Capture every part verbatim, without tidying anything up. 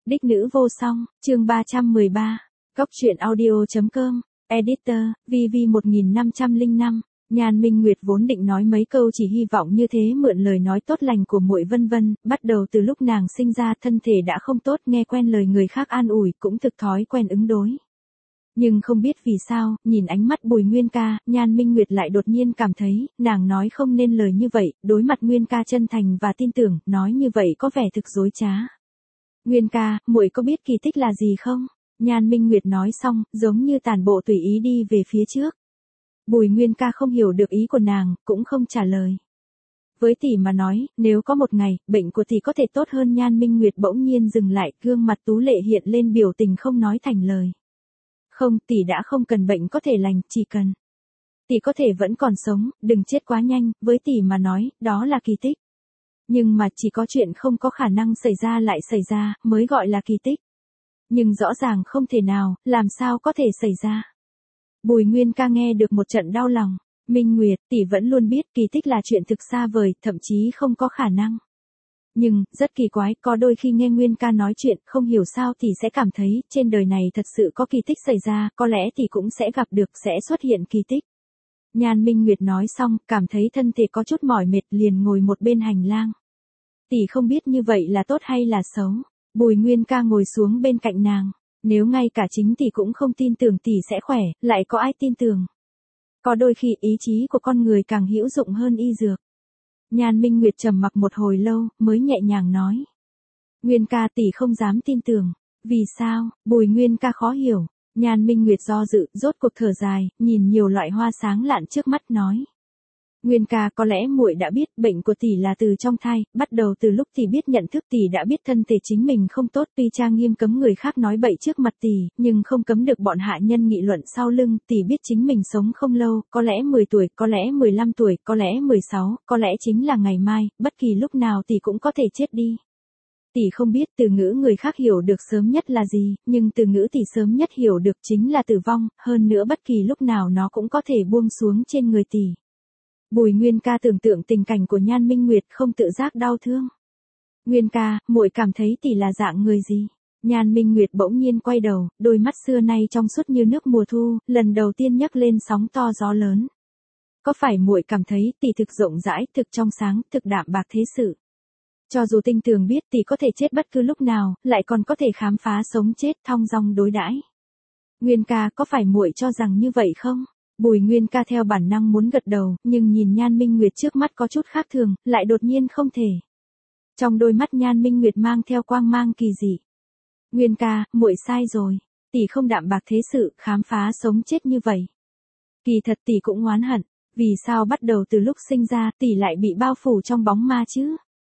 Đích nữ vô song, chương ba trăm mười ba. Cốc truyện audio chấm com, Editor, vê vê một nghìn năm trăm lẻ năm. Nhan Minh Nguyệt vốn định nói mấy câu chỉ hy vọng như thế mượn lời nói tốt lành của muội Vân Vân, bắt đầu từ lúc nàng sinh ra thân thể đã không tốt, nghe quen lời người khác an ủi cũng thực thói quen ứng đối. Nhưng không biết vì sao, nhìn ánh mắt Bùi Nguyên Ca, Nhan Minh Nguyệt lại đột nhiên cảm thấy, nàng nói không nên lời như vậy, đối mặt Nguyên Ca chân thành và tin tưởng, nói như vậy có vẻ thực dối trá. Nguyên Ca, muội có biết kỳ tích là gì không? Nhan Minh Nguyệt nói xong, giống như tản bộ tùy ý đi về phía trước. Bùi Nguyên Ca không hiểu được ý của nàng, cũng không trả lời. Với tỷ mà nói, nếu có một ngày, bệnh của tỷ có thể tốt hơn. Nhan Minh Nguyệt bỗng nhiên dừng lại, gương mặt tú lệ hiện lên biểu tình không nói thành lời. Không, tỷ đã không cần bệnh có thể lành, chỉ cần tỷ có thể vẫn còn sống, đừng chết quá nhanh, với tỷ mà nói, đó là kỳ tích. Nhưng mà chỉ có chuyện không có khả năng xảy ra lại xảy ra, mới gọi là kỳ tích. Nhưng rõ ràng không thể nào, làm sao có thể xảy ra. Bùi Nguyên Ca nghe được một trận đau lòng. Minh Nguyệt, tỷ vẫn luôn biết kỳ tích là chuyện thực xa vời, thậm chí không có khả năng. Nhưng, rất kỳ quái, có đôi khi nghe Nguyên Ca nói chuyện, không hiểu sao tỷ sẽ cảm thấy, trên đời này thật sự có kỳ tích xảy ra, có lẽ tỷ cũng sẽ gặp được, sẽ xuất hiện kỳ tích. Nhan Minh Nguyệt nói xong, cảm thấy thân thể có chút mỏi mệt, liền ngồi một bên hành lang. Tỷ không biết như vậy là tốt hay là xấu. Bùi Nguyên Ca ngồi xuống bên cạnh nàng. Nếu ngay cả chính tỷ cũng không tin tưởng tỷ sẽ khỏe, lại có ai tin tưởng. Có đôi khi ý chí của con người càng hữu dụng hơn y dược. Nhan Minh Nguyệt trầm mặc một hồi lâu, mới nhẹ nhàng nói. Nguyên Ca, tỷ không dám tin tưởng. Vì sao? Bùi Nguyên Ca khó hiểu. Nhan Minh Nguyệt do dự, rốt cuộc thở dài, nhìn nhiều loại hoa sáng lạn trước mắt nói. Nguyên Ca, có lẽ muội đã biết, bệnh của tỷ là từ trong thai, bắt đầu từ lúc tỷ biết nhận thức tỷ đã biết thân thể chính mình không tốt, tuy cha nghiêm cấm người khác nói bậy trước mặt tỷ, nhưng không cấm được bọn hạ nhân nghị luận sau lưng, tỷ biết chính mình sống không lâu, có lẽ mười tuổi, có lẽ mười lăm tuổi, có lẽ mười sáu, có lẽ chính là ngày mai, bất kỳ lúc nào tỷ cũng có thể chết đi. Tỷ không biết từ ngữ người khác hiểu được sớm nhất là gì, nhưng từ ngữ tỷ sớm nhất hiểu được chính là tử vong, hơn nữa bất kỳ lúc nào nó cũng có thể buông xuống trên người tỷ. Bùi Nguyên Ca tưởng tượng tình cảnh của Nhan Minh Nguyệt không tự giác đau thương. Nguyên Ca, muội cảm thấy tỷ là dạng người gì? Nhan Minh Nguyệt bỗng nhiên quay đầu, đôi mắt xưa nay trong suốt như nước mùa thu, lần đầu tiên nhấc lên sóng to gió lớn. Có phải muội cảm thấy tỷ thực rộng rãi, thực trong sáng, thực đạm bạc thế sự? Cho dù tinh tường biết tỷ có thể chết bất cứ lúc nào, lại còn có thể khám phá sống chết thong dong đối đãi. Nguyên Ca, có phải muội cho rằng như vậy không? Bùi Nguyên Ca theo bản năng muốn gật đầu, nhưng nhìn Nhan Minh Nguyệt trước mắt có chút khác thường, lại đột nhiên không thể. Trong đôi mắt Nhan Minh Nguyệt mang theo quang mang kỳ dị. Nguyên Ca, muội sai rồi, tỷ không đạm bạc thế sự, khám phá sống chết như vậy. Kỳ thật tỷ cũng oán hận, vì sao bắt đầu từ lúc sinh ra tỷ lại bị bao phủ trong bóng ma chứ?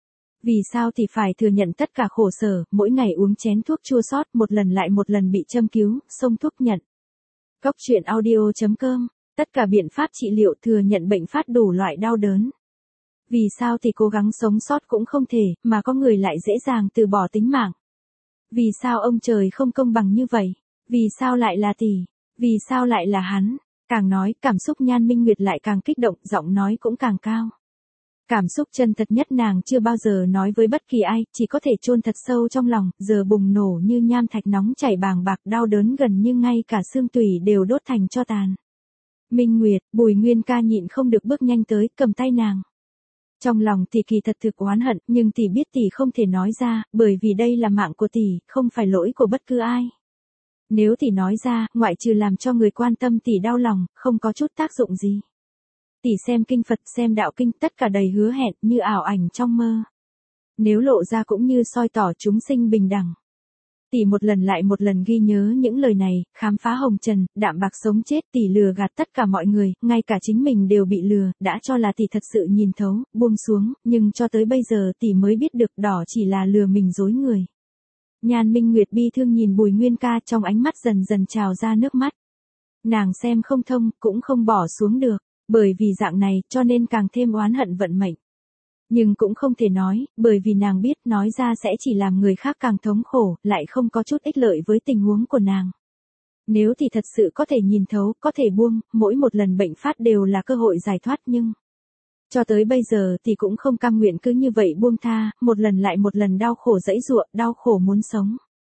Vì sao tỷ phải thừa nhận tất cả khổ sở, mỗi ngày uống chén thuốc chua xót, một lần lại một lần bị châm cứu, xông thuốc nhận. Cốc truyện audio chấm com. Tất cả biện pháp trị liệu thừa nhận bệnh phát đủ loại đau đớn. Vì sao thì cố gắng sống sót cũng không thể, mà có người lại dễ dàng từ bỏ tính mạng. Vì sao ông trời không công bằng như vậy? Vì sao lại là tỷ? Vì sao lại là hắn? Càng nói, cảm xúc Nhan Minh Nguyệt lại càng kích động, giọng nói cũng càng cao. Cảm xúc chân thật nhất nàng chưa bao giờ nói với bất kỳ ai, chỉ có thể chôn thật sâu trong lòng, giờ bùng nổ như nham thạch nóng chảy bàng bạc, đau đớn gần như ngay cả xương tủy đều đốt thành tro tàn. Minh Nguyệt, Bùi Nguyên Ca nhịn không được bước nhanh tới, cầm tay nàng. Trong lòng tỷ kỳ thật thực oán hận, nhưng tỷ biết tỷ không thể nói ra, bởi vì đây là mạng của tỷ, không phải lỗi của bất cứ ai. Nếu tỷ nói ra, ngoại trừ làm cho người quan tâm tỷ đau lòng, không có chút tác dụng gì. Tỷ xem kinh Phật, xem đạo kinh, tất cả đầy hứa hẹn như ảo ảnh trong mơ. Nếu lộ ra cũng như soi tỏ chúng sinh bình đẳng. Tỷ một lần lại một lần ghi nhớ những lời này, khám phá hồng trần, đạm bạc sống chết, tỷ lừa gạt tất cả mọi người, ngay cả chính mình đều bị lừa, đã cho là tỷ thật sự nhìn thấu, buông xuống, nhưng cho tới bây giờ tỷ mới biết được đỏ chỉ là lừa mình dối người. Nhan Minh Nguyệt bi thương nhìn Bùi Nguyên Ca, trong ánh mắt dần dần trào ra nước mắt. Nàng xem không thông, cũng không bỏ xuống được, bởi vì dạng này, cho nên càng thêm oán hận vận mệnh. Nhưng cũng không thể nói, bởi vì nàng biết nói ra sẽ chỉ làm người khác càng thống khổ, lại không có chút ích lợi với tình huống của nàng. Nếu thì thật sự có thể nhìn thấu, có thể buông, mỗi một lần bệnh phát đều là cơ hội giải thoát nhưng... Cho tới bây giờ thì cũng không cam nguyện cứ như vậy buông tha, một lần lại một lần đau khổ dẫy dụa, đau khổ muốn sống.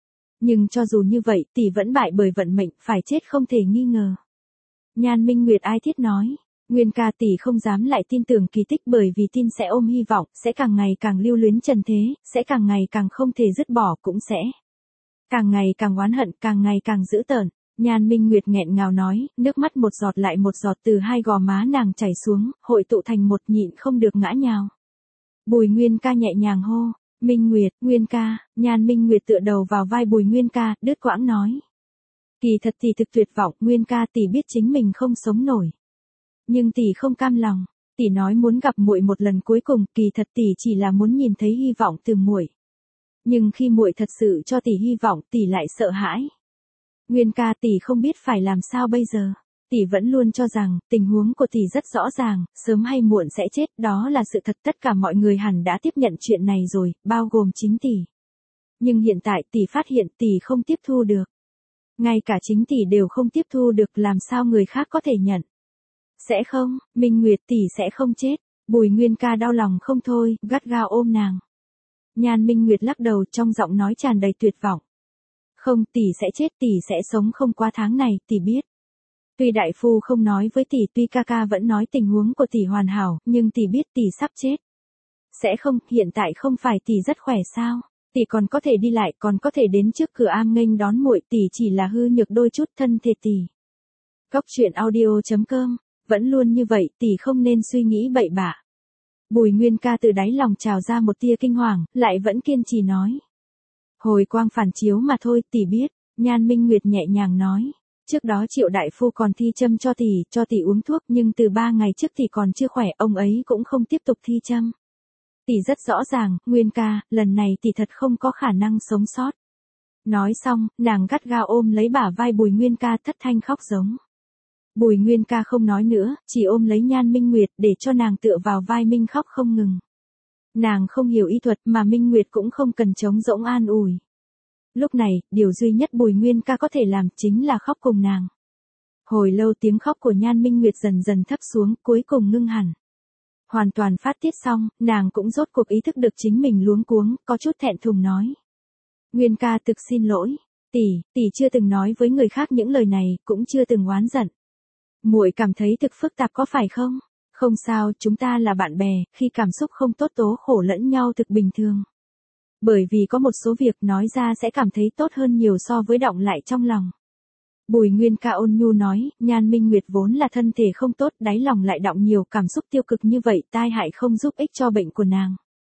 Nhưng cho dù như vậy, tỷ vẫn bại bởi vận mệnh, phải chết không thể nghi ngờ. Nhan Minh Nguyệt ai thiết nói. Nguyên ca tỷ không dám lại tin tưởng kỳ tích bởi vì tin sẽ ôm hy vọng, sẽ càng ngày càng lưu luyến trần thế, sẽ càng ngày càng không thể dứt bỏ cũng sẽ. Càng ngày càng oán hận, càng ngày càng dữ tợn. Nhan Minh Nguyệt nghẹn ngào nói, nước mắt một giọt lại một giọt từ hai gò má nàng chảy xuống, hội tụ thành một nhịn không được ngã nhào. Bùi Nguyên ca nhẹ nhàng hô, Minh Nguyệt, Nguyên ca, Nhan Minh Nguyệt tựa đầu vào vai Bùi Nguyên ca, đứt quãng nói. Kỳ thật tỷ thực tuyệt vọng, Nguyên ca tỷ biết chính mình không sống nổi. Nhưng tỷ không cam lòng, tỷ nói muốn gặp muội một lần cuối cùng, kỳ thật tỷ chỉ là muốn nhìn thấy hy vọng từ muội. Nhưng khi muội thật sự cho tỷ hy vọng, tỷ lại sợ hãi. Nguyên ca tỷ không biết phải làm sao bây giờ. Tỷ vẫn luôn cho rằng, tình huống của tỷ rất rõ ràng, sớm hay muộn sẽ chết, đó là sự thật, tất cả mọi người hẳn đã tiếp nhận chuyện này rồi, bao gồm chính tỷ. Nhưng hiện tại tỷ phát hiện tỷ không tiếp thu được. Ngay cả chính tỷ đều không tiếp thu được, làm sao người khác có thể nhận. Sẽ không, Minh Nguyệt tỷ sẽ không chết. Bùi Nguyên ca đau lòng không thôi, gắt gao ôm nàng. Nhan Minh Nguyệt lắc đầu, trong giọng nói tràn đầy tuyệt vọng. Không, tỷ sẽ chết, tỷ sẽ sống không qua tháng này, tỷ biết. Tuy đại phu không nói với tỷ, tuy ca ca vẫn nói tình huống của tỷ hoàn hảo, nhưng tỷ biết tỷ sắp chết. Sẽ không, hiện tại không phải tỷ rất khỏe sao? Tỷ còn có thể đi lại, còn có thể đến trước cửa am nghênh đón muội, tỷ chỉ là hư nhược đôi chút thân thể tỷ. Góc truyện audio chấm com, vẫn luôn như vậy, tỷ không nên suy nghĩ bậy bạ. Bùi Nguyên ca từ đáy lòng trào ra một tia kinh hoàng, lại vẫn kiên trì nói. Hồi quang phản chiếu mà thôi, tỷ biết, Nhan Minh Nguyệt nhẹ nhàng nói. Trước đó Triệu đại phu còn thi châm cho tỷ, cho tỷ uống thuốc, nhưng từ ba ngày trước tỷ còn chưa khỏe, ông ấy cũng không tiếp tục thi châm. Tỷ rất rõ ràng, Nguyên ca, lần này tỷ thật không có khả năng sống sót. Nói xong, nàng gắt gao ôm lấy bả vai Bùi Nguyên ca, thất thanh khóc giống. Bùi Nguyên ca không nói nữa, chỉ ôm lấy Nhan Minh Nguyệt để cho nàng tựa vào vai Minh khóc không ngừng. Nàng không hiểu y thuật mà Minh Nguyệt cũng không cần trống rỗng an ủi. Lúc này, điều duy nhất Bùi Nguyên ca có thể làm chính là khóc cùng nàng. Hồi lâu tiếng khóc của Nhan Minh Nguyệt dần dần thấp xuống, cuối cùng ngưng hẳn. Hoàn toàn phát tiết xong, nàng cũng rốt cuộc ý thức được chính mình luống cuống, có chút thẹn thùng nói. Nguyên ca thực xin lỗi, tỷ, tỷ chưa từng nói với người khác những lời này, cũng chưa từng oán giận. Muội cảm thấy thực phức tạp có phải không? Không sao, chúng ta là bạn bè, khi cảm xúc không tốt tố khổ lẫn nhau thực bình thường. Bởi vì có một số việc nói ra sẽ cảm thấy tốt hơn nhiều so với đọng lại trong lòng. Bùi Nguyên ca ôn nhu nói, Nhan Minh Nguyệt vốn là thân thể không tốt, đáy lòng lại đọng nhiều cảm xúc tiêu cực như vậy, tai hại không giúp ích cho bệnh của nàng.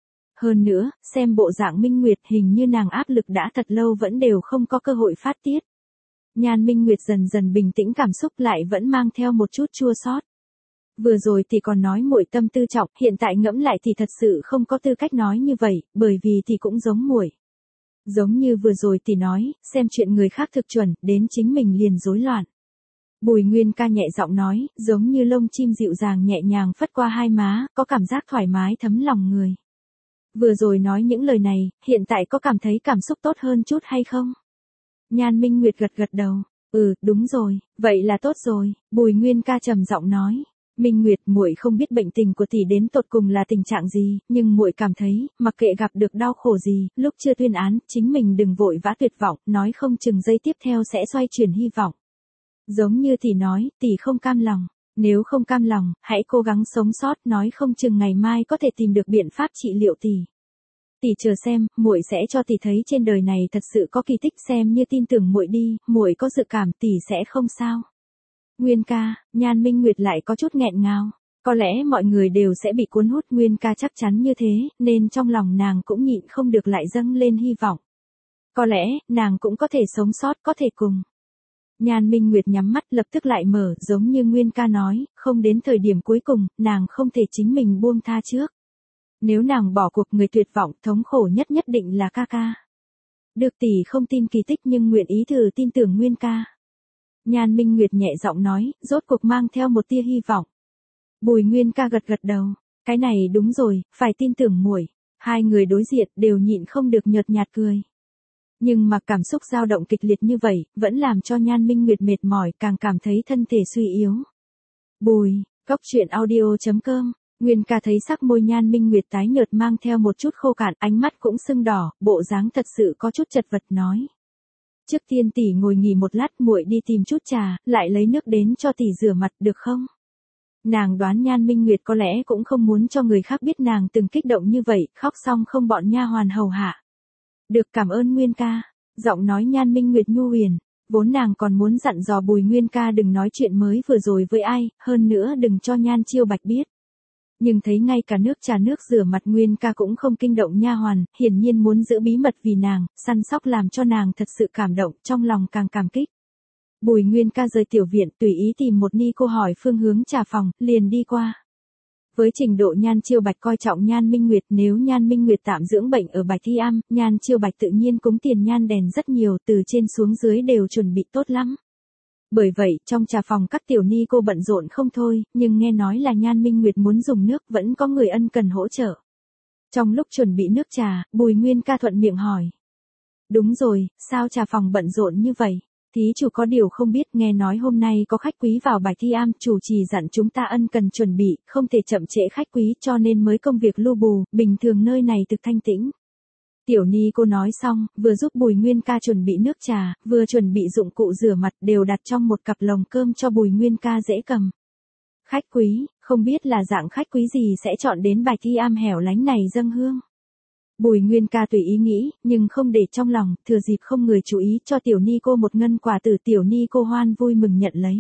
Hơn nữa, xem bộ dạng Minh Nguyệt hình như nàng áp lực đã thật lâu vẫn đều không có cơ hội phát tiết. Nhan Minh Nguyệt dần dần bình tĩnh, cảm xúc lại vẫn mang theo một chút chua xót. Vừa rồi thì còn nói muội tâm tư trọng, hiện tại ngẫm lại thì thật sự không có tư cách nói như vậy, bởi vì thì cũng giống muội. Giống như vừa rồi thì nói, xem chuyện người khác thực chuẩn, đến chính mình liền rối loạn. Bùi Nguyên ca nhẹ giọng nói, giống như lông chim dịu dàng nhẹ nhàng phất qua hai má, có cảm giác thoải mái thấm lòng người. Vừa rồi nói những lời này, hiện tại có cảm thấy cảm xúc tốt hơn chút hay không? Nhan Minh Nguyệt gật gật đầu, ừ, đúng rồi, vậy là tốt rồi, Bùi Nguyên ca trầm giọng nói. Minh Nguyệt, muội không biết bệnh tình của tỷ đến tột cùng là tình trạng gì, nhưng muội cảm thấy, mặc kệ gặp được đau khổ gì, lúc chưa tuyên án, chính mình đừng vội vã tuyệt vọng, nói không chừng giây tiếp theo sẽ xoay chuyển hy vọng. Giống như tỷ nói, tỷ không cam lòng, nếu không cam lòng, hãy cố gắng sống sót, nói không chừng ngày mai có thể tìm được biện pháp trị liệu tỷ. Tỷ chờ xem, muội sẽ cho tỷ thấy trên đời này thật sự có kỳ tích, xem như tin tưởng muội đi, muội có dự cảm tỷ sẽ không sao. Nguyên ca, Nhan Minh Nguyệt lại có chút nghẹn ngào. Có lẽ mọi người đều sẽ bị cuốn hút, Nguyên ca chắc chắn như thế, nên trong lòng nàng cũng nhịn không được lại dâng lên hy vọng. Có lẽ, nàng cũng có thể sống sót, có thể cùng. Nhan Minh Nguyệt nhắm mắt lập tức lại mở, giống như Nguyên ca nói, không đến thời điểm cuối cùng, nàng không thể chính mình buông tha trước. Nếu nàng bỏ cuộc, người tuyệt vọng, thống khổ nhất nhất định là ca ca. Được, tỷ không tin kỳ tích nhưng nguyện ý thử tin tưởng Nguyên ca. Nhan Minh Nguyệt nhẹ giọng nói, rốt cuộc mang theo một tia hy vọng. Bùi Nguyên ca gật gật đầu, cái này đúng rồi, phải tin tưởng muội. Hai người đối diện đều nhịn không được nhợt nhạt cười. Nhưng mà cảm xúc dao động kịch liệt như vậy, vẫn làm cho Nhan Minh Nguyệt mệt mỏi, càng cảm thấy thân thể suy yếu. Bùi, góc truyện audio chấm com, Nguyên ca thấy sắc môi Nhan Minh Nguyệt tái nhợt mang theo một chút khô cạn, ánh mắt cũng sưng đỏ, bộ dáng thật sự có chút chật vật nói. Trước tiên tỷ ngồi nghỉ một lát, muội đi tìm chút trà, lại lấy nước đến cho tỷ rửa mặt được không? Nàng đoán Nhan Minh Nguyệt có lẽ cũng không muốn cho người khác biết nàng từng kích động như vậy, khóc xong không bọn nha hoàn hầu hạ. Được, cảm ơn Nguyên ca. Giọng nói Nhan Minh Nguyệt nhu huyền, vốn nàng còn muốn dặn dò Bùi Nguyên ca đừng nói chuyện mới vừa rồi với ai, hơn nữa đừng cho Nhan Chiêu Bạch biết. Nhưng thấy ngay cả nước trà nước rửa mặt Nguyên ca cũng không kinh động nha hoàn, hiển nhiên muốn giữ bí mật vì nàng, săn sóc làm cho nàng thật sự cảm động, trong lòng càng cảm kích. Bùi Nguyên ca rời tiểu viện, tùy ý tìm một ni cô hỏi phương hướng trà phòng, liền đi qua. Với trình độ Nhan Chiêu Bạch coi trọng Nhan Minh Nguyệt, nếu Nhan Minh Nguyệt tạm dưỡng bệnh ở Bạch Thi Am, Nhan Chiêu Bạch tự nhiên cúng tiền nhan đèn rất nhiều, từ trên xuống dưới đều chuẩn bị tốt lắm. Bởi vậy, trong trà phòng các tiểu ni cô bận rộn không thôi, nhưng nghe nói là Nhan Minh Nguyệt muốn dùng nước, vẫn có người ân cần hỗ trợ. Trong lúc chuẩn bị nước trà, Bùi Nguyên ca thuận miệng hỏi. Đúng rồi, sao trà phòng bận rộn như vậy? Thí chủ có điều không biết, nghe nói hôm nay có khách quý vào Bạch Thi Am, chủ trì dặn chúng ta ân cần chuẩn bị, không thể chậm trễ khách quý, cho nên mới công việc lu bù, bình thường nơi này thực thanh tĩnh. Tiểu ni cô nói xong, vừa giúp Bùi Nguyên ca chuẩn bị nước trà, vừa chuẩn bị dụng cụ rửa mặt, đều đặt trong một cặp lồng cơm cho Bùi Nguyên ca dễ cầm. Khách quý, không biết là dạng khách quý gì sẽ chọn đến Bạch Thi Am hẻo lánh này dâng hương. Bùi Nguyên ca tùy ý nghĩ, nhưng không để trong lòng, thừa dịp không người chú ý cho tiểu ni cô một ngân quả tử, tiểu ni cô hoan vui mừng nhận lấy.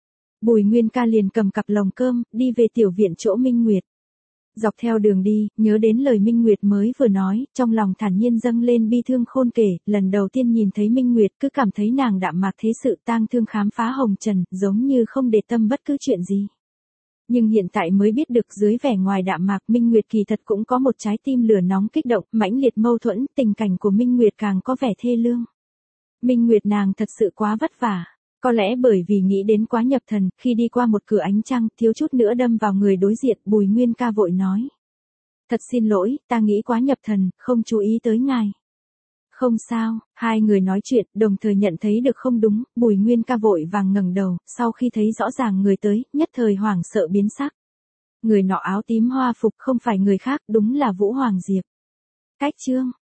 Bùi Nguyên ca liền cầm cặp lồng cơm, đi về tiểu viện chỗ Minh Nguyệt. Dọc theo đường đi, nhớ đến lời Minh Nguyệt mới vừa nói, trong lòng thản nhiên dâng lên bi thương khôn kể, lần đầu tiên nhìn thấy Minh Nguyệt cứ cảm thấy nàng đạm mạc thế sự, tang thương khám phá hồng trần, giống như không để tâm bất cứ chuyện gì. Nhưng hiện tại mới biết được dưới vẻ ngoài đạm mạc Minh Nguyệt kỳ thật cũng có một trái tim lửa nóng kích động, mãnh liệt mâu thuẫn, tình cảnh của Minh Nguyệt càng có vẻ thê lương. Minh Nguyệt nàng thật sự quá vất vả. Có lẽ bởi vì nghĩ đến quá nhập thần, khi đi qua một cửa ánh trăng, thiếu chút nữa đâm vào người đối diện, Bùi Nguyên ca vội nói. Thật xin lỗi, ta nghĩ quá nhập thần, không chú ý tới ngài. Không sao, hai người nói chuyện, đồng thời nhận thấy được không đúng, Bùi Nguyên ca vội vàng ngẩng đầu, sau khi thấy rõ ràng người tới, nhất thời hoảng sợ biến sắc. Người nọ áo tím hoa phục không phải người khác, đúng là Vũ Hoàng Diệp. Cách chương